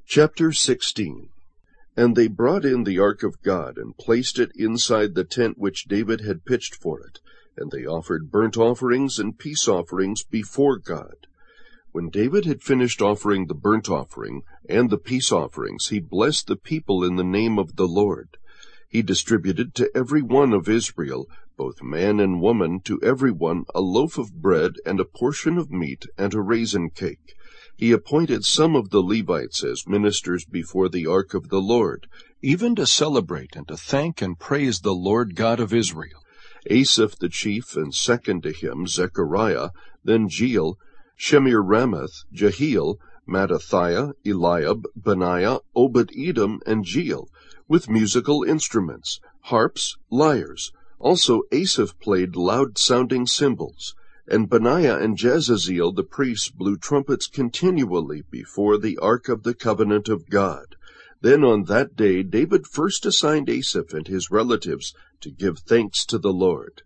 Chapter 16. And they brought in the ark of God, and placed it inside the tent which David had pitched for it, and they offered burnt offerings and peace offerings before God. When David had finished offering the burnt offering and the peace offerings, he blessed the people in the name of the Lord. He distributed to every one of Israel, both man and woman, to every one a loaf of bread and a portion of meat and a raisin cake. He appointed some of the Levites as ministers before the ark of the Lord, even to celebrate and to thank and praise the Lord God of Israel. Asaph the chief, and second to him Zechariah, then Jeiel, Shemiramoth, Jehiel, Mattithiah, Eliab, Benaiah, Obed-Edom, and Jeiel, with musical instruments, harps, lyres. Also Asaph played loud-sounding cymbals. And Benaiah and Jahaziel the priests blew trumpets continually before the ark of the covenant of God. Then on that day David first assigned Asaph and his relatives to give thanks to the Lord.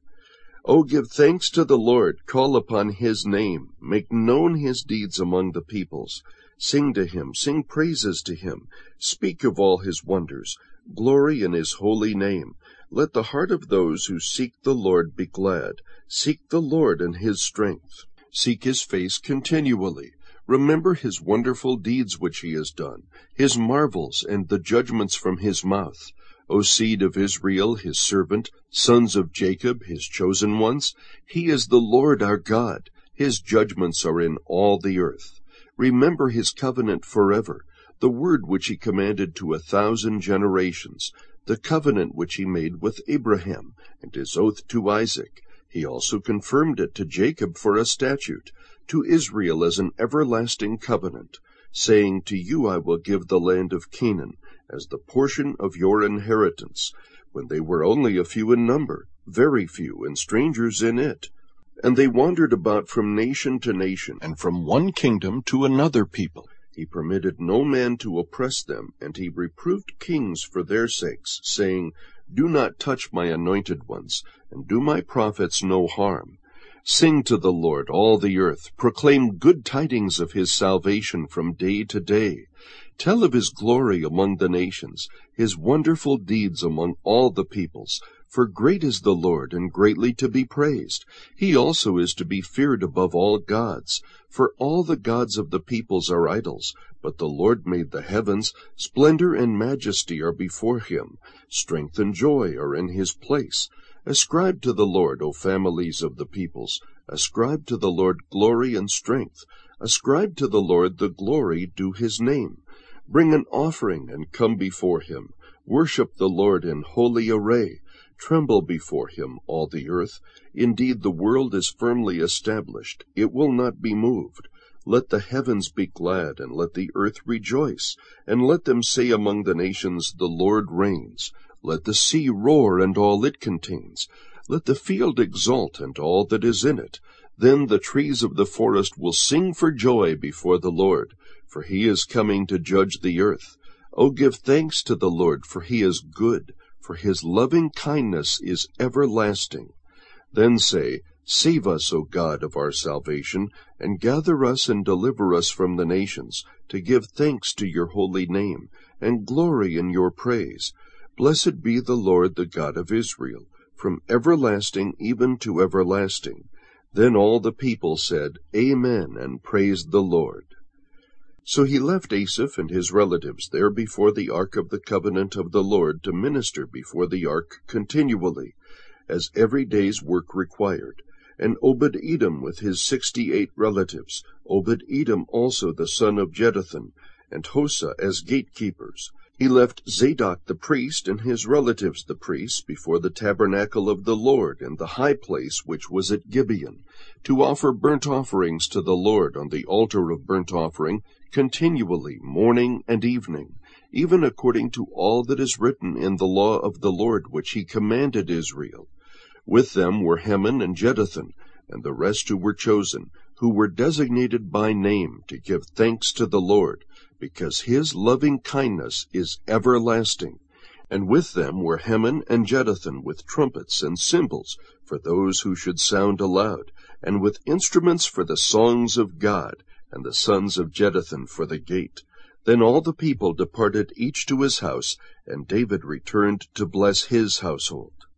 O give thanks to the Lord, call upon his name, make known his deeds among the peoples. Sing to him, sing praises to him, speak of all his wonders, glory in his holy name. Let the heart of those who seek the Lord be glad. Seek the Lord and his strength. Seek his face continually. Remember his wonderful deeds which he has done, his marvels and the judgments from his mouth. O seed of Israel, his servant, sons of Jacob, his chosen ones, he is the Lord our God. His judgments are in all the earth. Remember his covenant forever, the word which he commanded to 1,000 generations, the covenant which he made with Abraham, and his oath to Isaac. He also confirmed it to Jacob for a statute, to Israel as an everlasting covenant, saying, To you I will give the land of Canaan, as the portion of your inheritance, when they were only a few in number, very few, and strangers in it. And they wandered about from nation to nation, and from one kingdom to another people. He permitted no man to oppress them, and he reproved kings for their sakes, saying, Do not touch my anointed ones, and do my prophets no harm. Sing to the Lord, all the earth. Proclaim good tidings of his salvation from day to day. Tell of his glory among the nations, his wonderful deeds among all the peoples. For great is the Lord, and greatly to be praised. He also is to be feared above all gods. For all the gods of the peoples are idols, but the Lord made the heavens. Splendor and majesty are before him. Strength and joy are in his place. Ascribe to the Lord, O families of the peoples. Ascribe to the Lord glory and strength. Ascribe to the Lord the glory due his name. Bring an offering and come before him. Worship the Lord in holy array. Tremble before him, all the earth. Indeed, the world is firmly established. It will not be moved. Let the heavens be glad, and let the earth rejoice. And let them say among the nations, The Lord reigns. Let the sea roar, and all it contains. Let the field exult, and all that is in it. Then the trees of the forest will sing for joy before the Lord, for he is coming to judge the earth. O give thanks to the Lord, for he is good, for his loving kindness is everlasting. Then say, Save us, O God of our salvation, and gather us and deliver us from the nations, to give thanks to your holy name, and glory in your praise. Blessed be the Lord, the God of Israel, from everlasting even to everlasting. Then all the people said, Amen, and praised the Lord. So he left Asaph and his relatives there before the ark of the covenant of the Lord to minister before the ark continually, as every day's work required, and Obed-Edom with his 68 relatives, Obed-Edom also the son of Jeduthun, and Hosah as gatekeepers. He left Zadok the priest and his relatives the priests before the tabernacle of the Lord in the high place which was at Gibeon, to offer burnt offerings to the Lord on the altar of burnt offering continually, morning and evening, even according to all that is written in the law of the Lord which he commanded Israel. With them were Heman and Jeduthun, and the rest who were chosen, who were designated by name to give thanks to the Lord, because his loving kindness is everlasting. And with them were Heman and Jeduthun with trumpets and cymbals for those who should sound aloud, and with instruments for the songs of God, and the sons of Jeduthun for the gate. Then all the people departed each to his house, and David returned to bless his household.